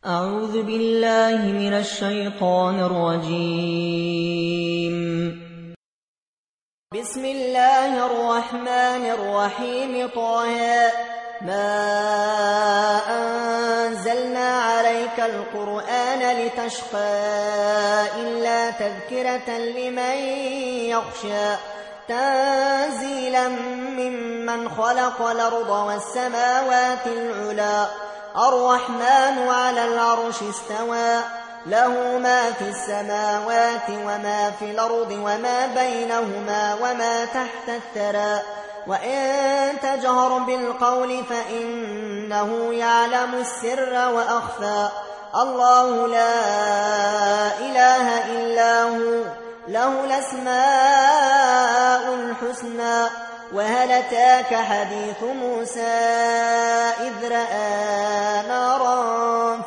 أعوذ بالله من الشيطان الرجيم. بسم الله الرحمن الرحيم. طه ما أنزلنا عليك القرآن لتشقى إلا تذكرة لمن يخشى تنزيلا ممن خلق الأرض والسماوات العلى الرحمن على العرش استوى له ما في السماوات وما في الأرض وما بينهما وما تحت الثرى وإن تجهر بالقول فإنه يعلم السر وأخفى الله لا إله إلا هو له الأسماء الحسنى. وهل أتاك حديث موسى إذ رأى نارا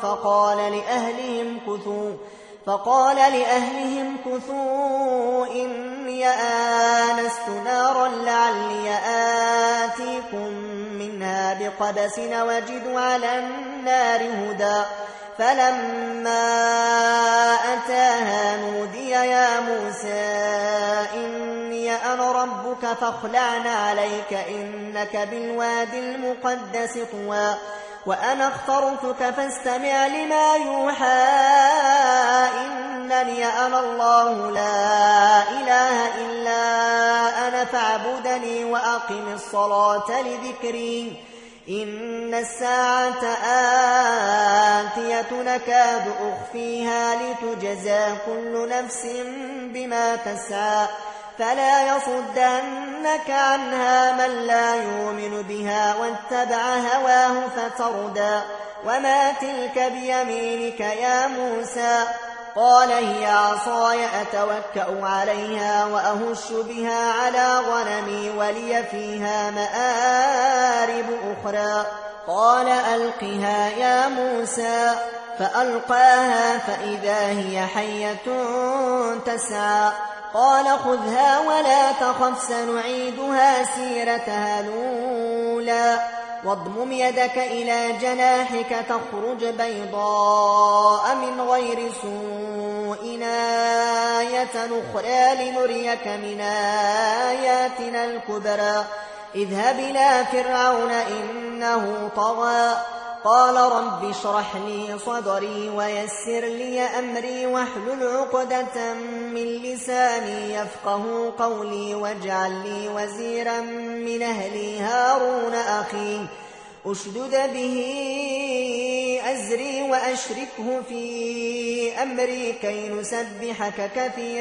فقال لأهلهم كثوا إني آنست نارا لعلي آتيكم منها بقبس وجد على النار هدى فلما أتاها نودي يا موسى إني أنا ربك فاخلع عليك إنك بالواد المقدس طوى وأنا اخترتك فاستمع لما يوحى إنني أنا الله لا إله إلا أنا فاعبدني وأقم الصلاة لذكري إن الساعة آتية نكاد أخفيها لتجزى كل نفس بما تسعى فلا يصدنك عنها من لا يؤمن بها واتبع هواه فتردى. وما تلك بيمينك يا موسى؟ قال هي عصاي أتوكأ عليها وأهش بها على غنمي ولي فيها مآرب أخرى. قال ألقها يا موسى فألقاها فإذا هي حية تسعى قال خذها ولا تخف سنعيدها سيرتها الأولى واضمم يدك إلى جناحك تخرج بيضاء من غير سوء آية أخرى لنريك من آياتنا الكبرى اذهب إلى فرعون إنه طغى قال رب اشرح لي صدري ويسر لي أمري واحلل عقدة من لساني يفقه قولي واجعل لي وزيرا من أهلي هارون أخي أشدد به أزري وأشركه في أمري كي نسبحك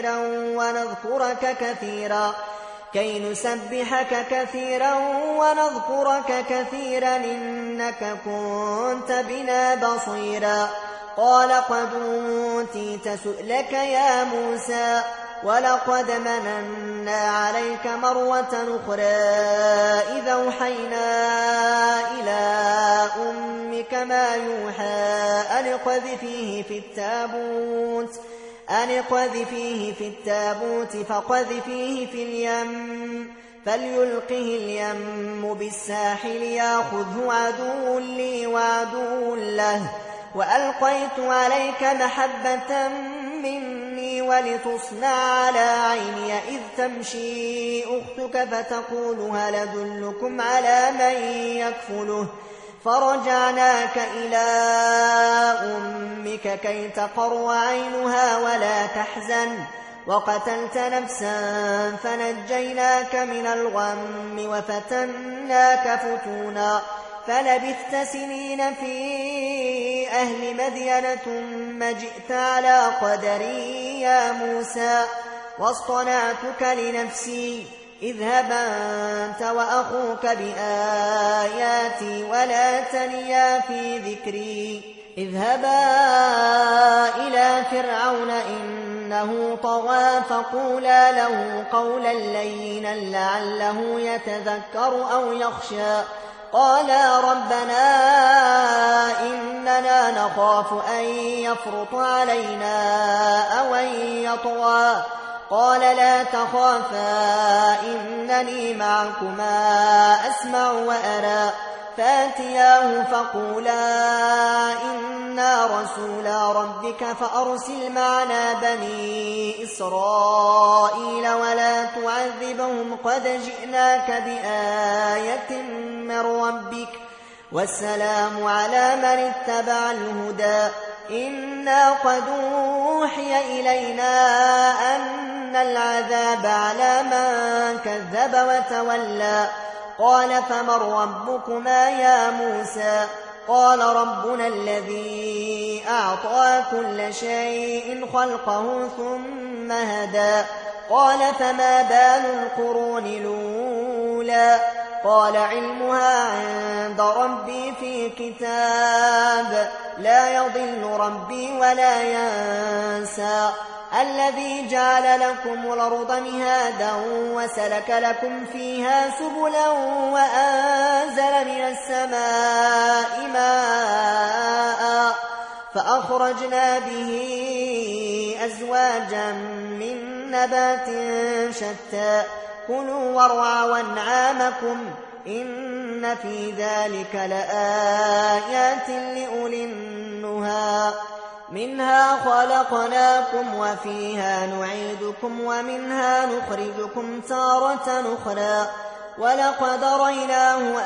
كثيرا ونذكرك كثيرا إنك كنت بنا بصيرا. قال قد أوتيت سؤلك يا موسى ولقد مننا عليك مرة أخرى إذا أوحينا إلى أمك ما يوحى أن اقذفيه في التابوت فقذفيه في اليم فليلقه اليم بالساحل يأخذه عدو لي وعدو له وألقيت عليك محبة مني ولتصنع على عيني إذ تمشي أختك فتقول هل أدلكم على من يكفله فرجعناك إلى أمك كي تقر عينها ولا تحزن وقتلت نفسا فنجيناك من الغم وفتناك فتونا فلبثت سنين في أهل مدين ثم جئت على قدري يا موسى واصطنعتك لنفسي اذهب أنت وأخوك بآياتي ولا تنيا في ذكري اذهبا إلى فرعون إنه طغى فقولا له قولا لينا لعله يتذكر أو يخشى قالا ربنا إننا نخاف أن يفرط علينا أو أن يطغى قال لا تخافا إنني معكما أسمع وأرى فاتياه فقولا إنا رسولا ربك فأرسل معنا بني إسرائيل ولا تعذبهم قد جئناك بآية من ربك والسلام على من اتبع الهدى إنا قد أوحي إلينا أن العذاب على من كذب وتولى قال فمن ربكما يا موسى قال ربنا الذي أعطى كل شيء خلقه ثم هدى قال فما بال القرون الأولى قال علمها عند ربي في كتاب لا يضل ربي ولا ينسى الذي جعل لكم الأرض مهادا وسلك لكم فيها سبلا وأنزل من السماء ماء فأخرجنا به أزواجا من نبات شتى كلوا وارعوا أنعامكم إن في ذلك لآيات لأولي النهى منها خلقناكم وفيها نعيدكم ومنها نخرجكم تارة أخرى ولقد رأيناه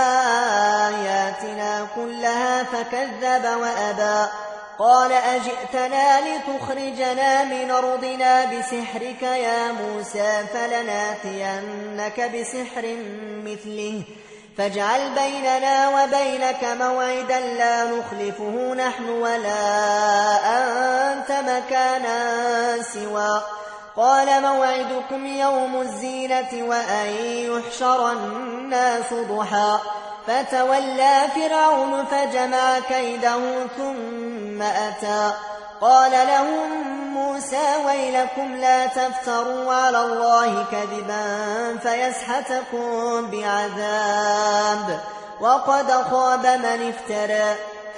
آياتنا كلها فكذب وأبى قال أجئتنا لتخرجنا من أرضنا بسحرك يا موسى فلناتينك بسحر مثله فاجعل بيننا وبينك موعدا لا نخلفه نحن ولا أنت مكانا سوى قال موعدكم يوم الزينة وأن يحشر الناس ضحى فتولى فرعون فجمع كيده ثم أتى قال لهم موسى ويلكم لا تفتروا على الله كذبا فيسحتكم بعذاب وقد خاب من افترى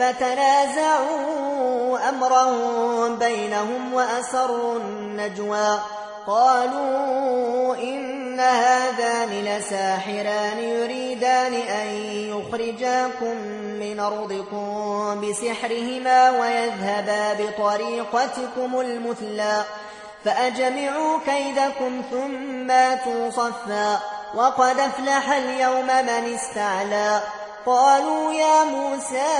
فتنازعوا أمرهم بينهم وأسروا النجوى قالوا إن هذان لساحران يريدان أن يخرجاكم من أرضكم بسحرهما ويذهبا بطريقتكم المثلى فأجمعوا كيدكم ثم آتوا صفا وقد أفلح اليوم من استعلى قالوا يا موسى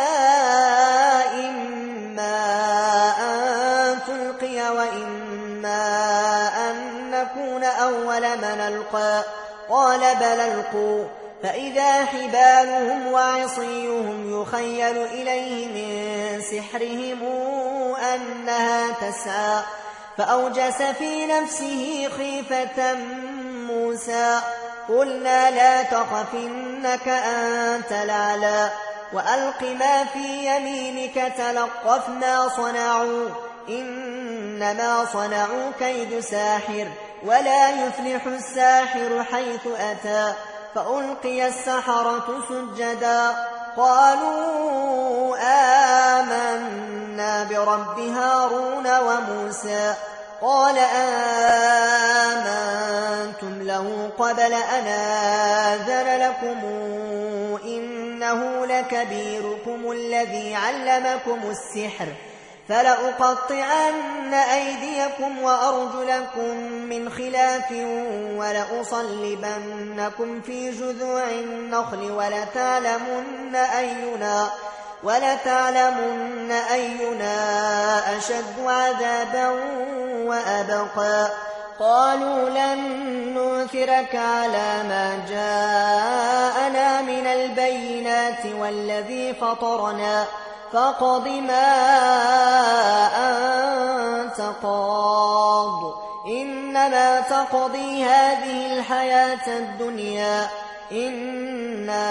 إما أن تلقي وإما أن نكون أول من ألقى قال بل ألقوا فإذا حبالهم وعصيهم يخيل إليه من سحرهم أنها تسعى فأوجس في نفسه خيفة موسى قلنا لا تخف إنك أنت الأعلى وألق ما في يمينك تلقف ما صنعوا إنما صنعوا كيد ساحر ولا يفلح الساحر حيث أتى فألقي السحرة سجدا قالوا آمنا برب هارون وموسى قال آمنتم له قبل أن آذن لكم إنه لكبيركم الذي علمكم السحر فلأقطعن أيديكم وأرجلكم من خلاف ولأصلبنكم في جذوع النخل ولتعلمن أينا أشد عذابا وأبقى قالوا لن نؤثرك على ما جاءنا من البينات والذي فطرنا فاقض ما أنت قاض إنما تقضي هذه الحياة الدنيا إنا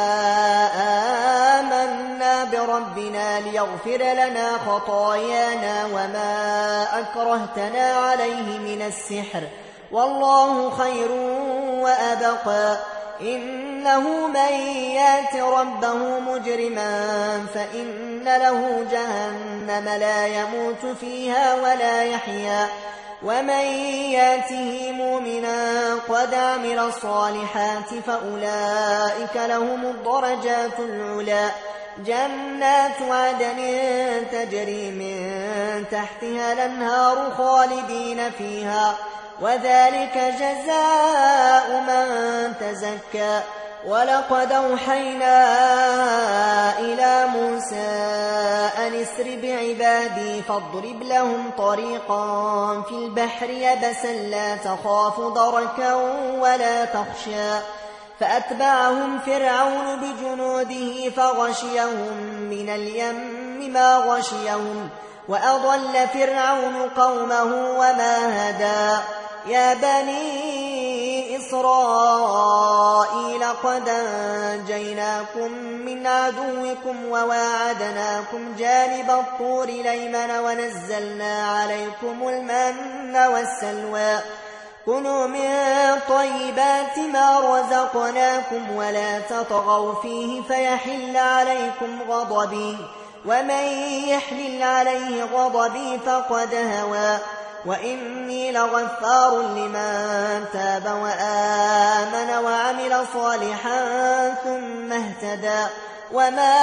آمنا بربنا ليغفر لنا خطايانا وما أكرهتنا عليه من السحر والله خير وأبقى إنه من يات ربه مجرما فإن له جهنم لا يموت فيها ولا يحيا ومن ياته مؤمنا قد عمل الصالحات فأولئك لهم الدرجات العلى جنات عدن تجري من تحتها الأنهار خالدين فيها وذلك جزاء من تزكى ولقد أوحينا إلى موسى أن اسر بعبادي فاضرب لهم طريقا في البحر يبسا لا تخاف دركا ولا تخشى فأتبعهم فرعون بجنوده فغشيهم من اليم ما غشيهم وأضل فرعون قومه وما هدى يا بني إسرائيل قد أنجيناكم من عدوكم وواعدناكم جانب الطور الأيمن ونزلنا عليكم المن والسلوى كلوا من طيبات ما رزقناكم ولا تطغوا فيه فيحل عليكم غضبي ومن يحلل عليه غضبي فقد هوى وإني لغفار لمن تاب وآمن وعمل صالحا ثم اهتدى وما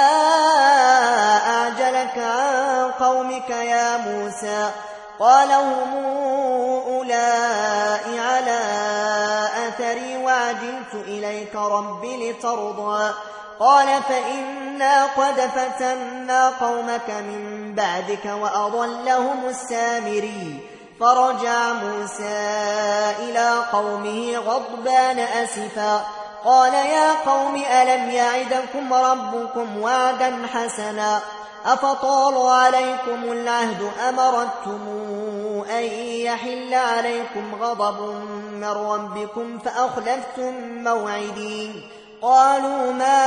أعجلك عن قومك يا موسى قال هم أولئك على أثري وعجلت إليك رب لترضى قال فإنا قد فتنا قومك من بعدك وأضلهم السامري فرجع موسى إلى قومه غضبان أسفا قال يا قوم ألم يعدكم ربكم وعدا حسنا أفطال عليكم العهد أمرتم أن يحل عليكم غضب من ربكم فأخلفتم موعدي قالوا ما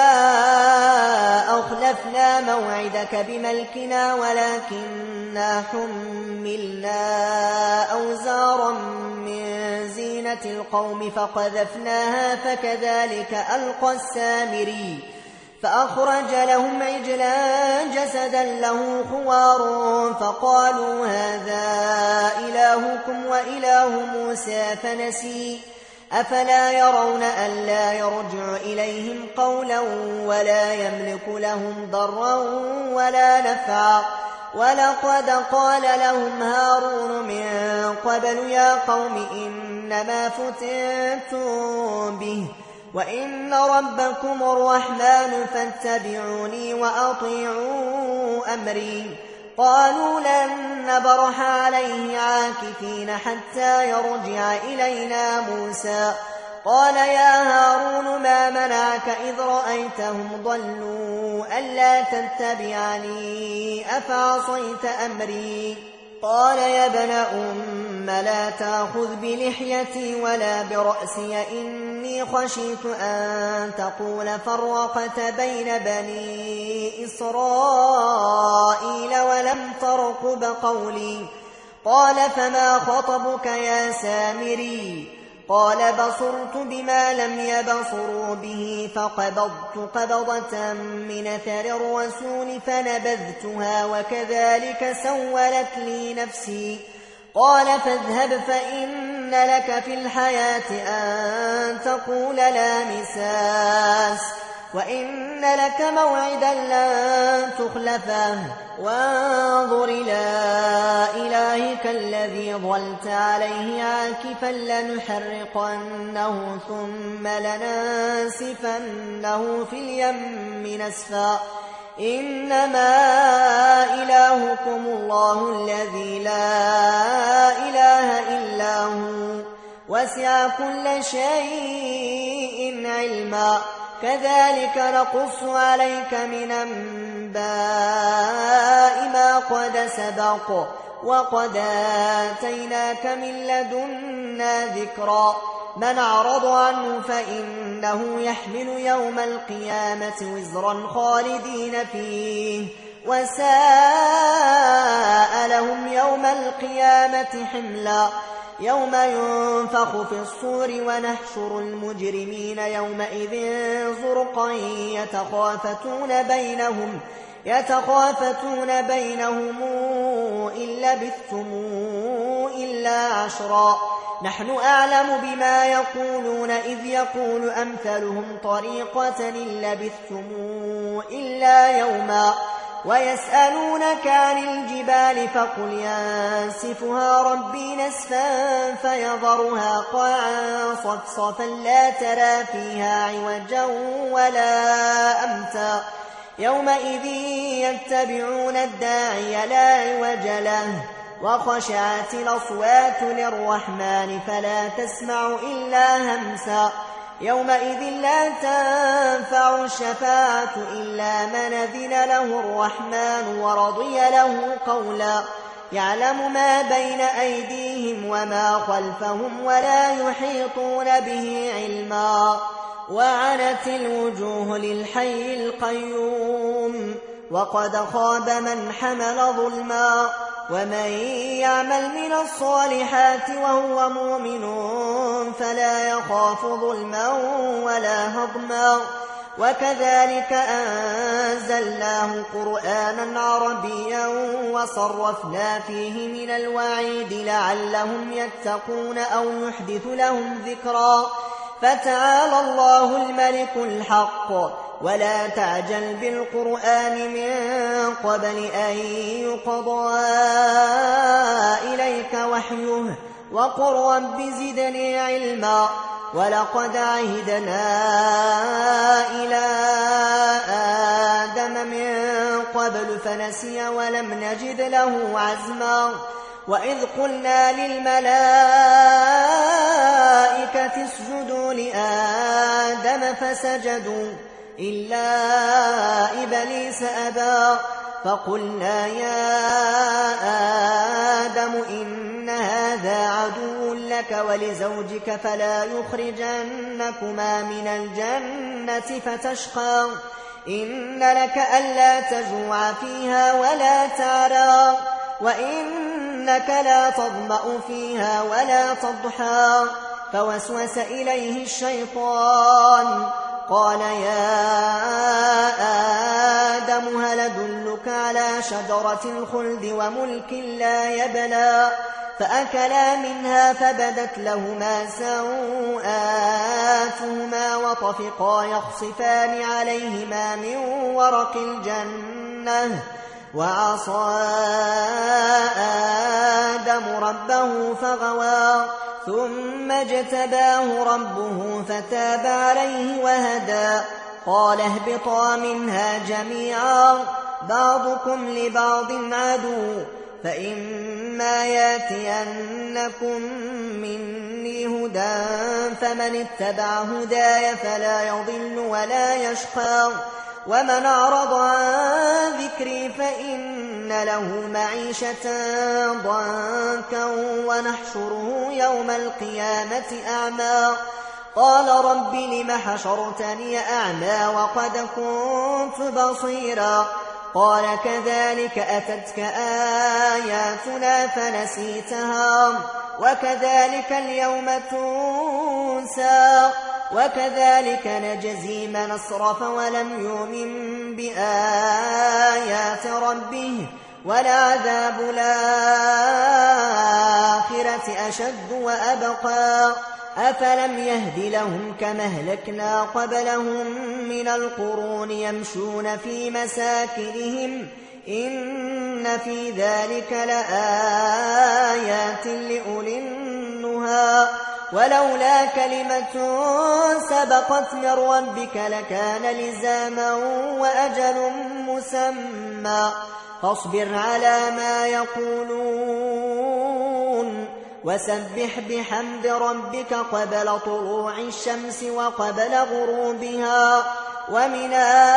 أخلفنا موعدك بملكنا ولكننا حملنا أوزارا من زينة القوم فقذفناها فكذلك ألقى السامري فأخرج لهم عجلا جسدا له خوار فقالوا هذا إلهكم وإله موسى فنسي أفلا يرون ألا يرجع إليهم قولا ولا يملك لهم ضرا ولا نفعا ولقد قال لهم هارون من قبل يا قوم إنما فتنتم به وإن ربكم الرحمن فاتبعوني وأطيعوا أمري قالوا لن نبرح عليه عاكفين حتى يرجع إلينا موسى قال يا هارون ما منعك إذ رأيتهم ضلوا ألا تتبعني أفعصيت أمري قال يا ابن أم لا تأخذ بلحيتي ولا برأسي إني خشيت أن تقول فرقت بين بني إسرائيل ولم ترقب قولي قال فما خطبك يا سامري قال بصرت بما لم يبصروا به فقبضت قبضة من أثر الرسول فنبذتها وكذلك سولت لي نفسي قال فاذهب فإن لك في الحياة أن تقول لا مساس وإن لك موعدا لن تخلفه وانظر إلى إلهك الذي ظلت عليه عاكفا لنحرقنه ثم لننسفنه في اليم نسفا إنما إلهكم الله الذي لا إله إلا هو وسع كل شيء علما كذلك نقص عليك من أنباء ما قد سبق وقد آتيناك من لدنا ذكرا من أعرض عنه فإنه يحمل يوم القيامة وزرا خالدين فيه وساء لهم يوم القيامة حملا يوم ينفخ في الصور ونحشر المجرمين يومئذ زرقا يتخافتون بينهم إن لبثتم إلا عشرا نحن أعلم بما يقولون إذ يقول أمثلهم طريقة إن لبثتم إلا يوما ويسألونك عن الجبال فقل ينسفها ربي نسفا فيذرها قاعا صفصفا لا ترى فيها عوجا ولا أمتا يومئذ يتبعون الداعي لا عوج له وخشعت الأصوات للرحمن فلا تسمع إلا همسا يومئذ لا تنفع الشفاعة إلا من أذن له الرحمن ورضي له قولا يعلم ما بين أيديهم وما خلفهم ولا يحيطون به علما وعنت الوجوه للحي القيوم وقد خاب من حمل ظلما ومن يعمل من الصالحات وهو مؤمن فلا يخاف ظلما ولا هضما وكذلك أنزلناه قرآنا عربيا وصرفنا فيه من الوعيد لعلهم يتقون أو يحدث لهم ذكرا فتعالى الله الملك الحق ولا تعجل بالقرآن من قبل أن يقضى إليك وحيه وقل رب زدني علما ولقد عهدنا إلى آدم من قبل فنسي ولم نجد له عزما وإذ قلنا للملائكة اسجدوا لآدم فسجدوا إلا إبليس أبى فقلنا يا آدم إن هذا عدو لك ولزوجك فلا يخرجنكما من الجنة فتشقى إن لك ألا تجوع فيها ولا تعرى وإنك لا تظمأ فيها ولا تضحى فوسوس إليه الشيطان قال يا آدم هل أدلك على شجرة الخلد وملك لا يبلى فأكلا منها فبدت لهما سوآتهما وطفقا يخصفان عليهما من ورق الجنة وعصى آدم ربه فغوى ثم اجتباه ربه فتاب عليه وهدى قال اهبطا منها جميعا بعضكم لبعض عدو فإما ياتينكم مني هدى فمن اتبع هداي فلا يضل ولا يشقى ومن أعرض عن ذكري فإن له معيشة ضنكا ونحشره يوم القيامة أعمى قال رب لم حشرتني أعمى وقد كنت بصيرا قال كذلك أتتك آياتنا فنسيتها وكذلك اليوم تنسى وكذلك نجزي من أسرف ولم يؤمن بآيات ربه ولعذاب الآخرة أشد وأبقى أفلم يهد لهم كما أهلكنا قبلهم من القرون يمشون في مساكنهم إن في ذلك لآيات لأولي النهى ولولا كلمة سبقت من ربك لكان لزاما وأجل مسمى فاصبر على ما يقولون وسبح بحمد ربك قبل طلوع الشمس وقبل غروبها ومن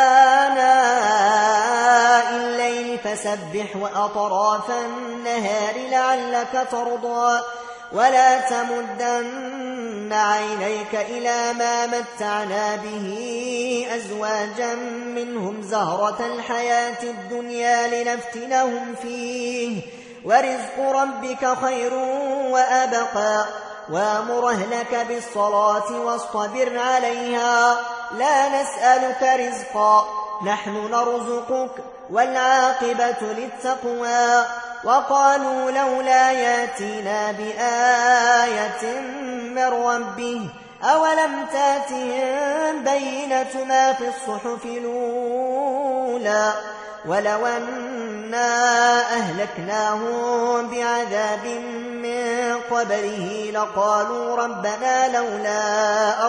آناء الليل فسبح وأطراف النهار لعلك ترضى ولا تمدن عينيك إلى ما متعنا به أزواجا منهم زهرة الحياة الدنيا لنفتنهم فيه ورزق ربك خير وأبقى وامر أهلك بالصلاة واصطبر عليها لا نسألك رزقا نحن نرزقك والعاقبة للتقوى وقالوا لولا ياتينا بآية من ربه أولم تاتهم بينة ما في الصحف الأولى ولو أنا أهلكناهم بعذاب من قبله لقالوا ربنا لولا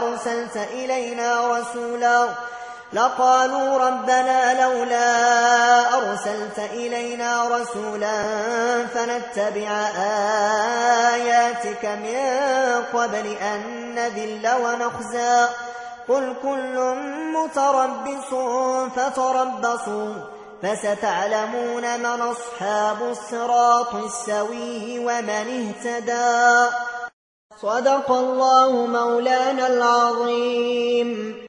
أرسلت إلينا رسولا فنتبع آياتك من قبل أن نذل ونخزى قل كل متربص فتربصوا فستعلمون من أصحاب الصراط السوي ومن اهتدى. صدق الله مولانا العظيم.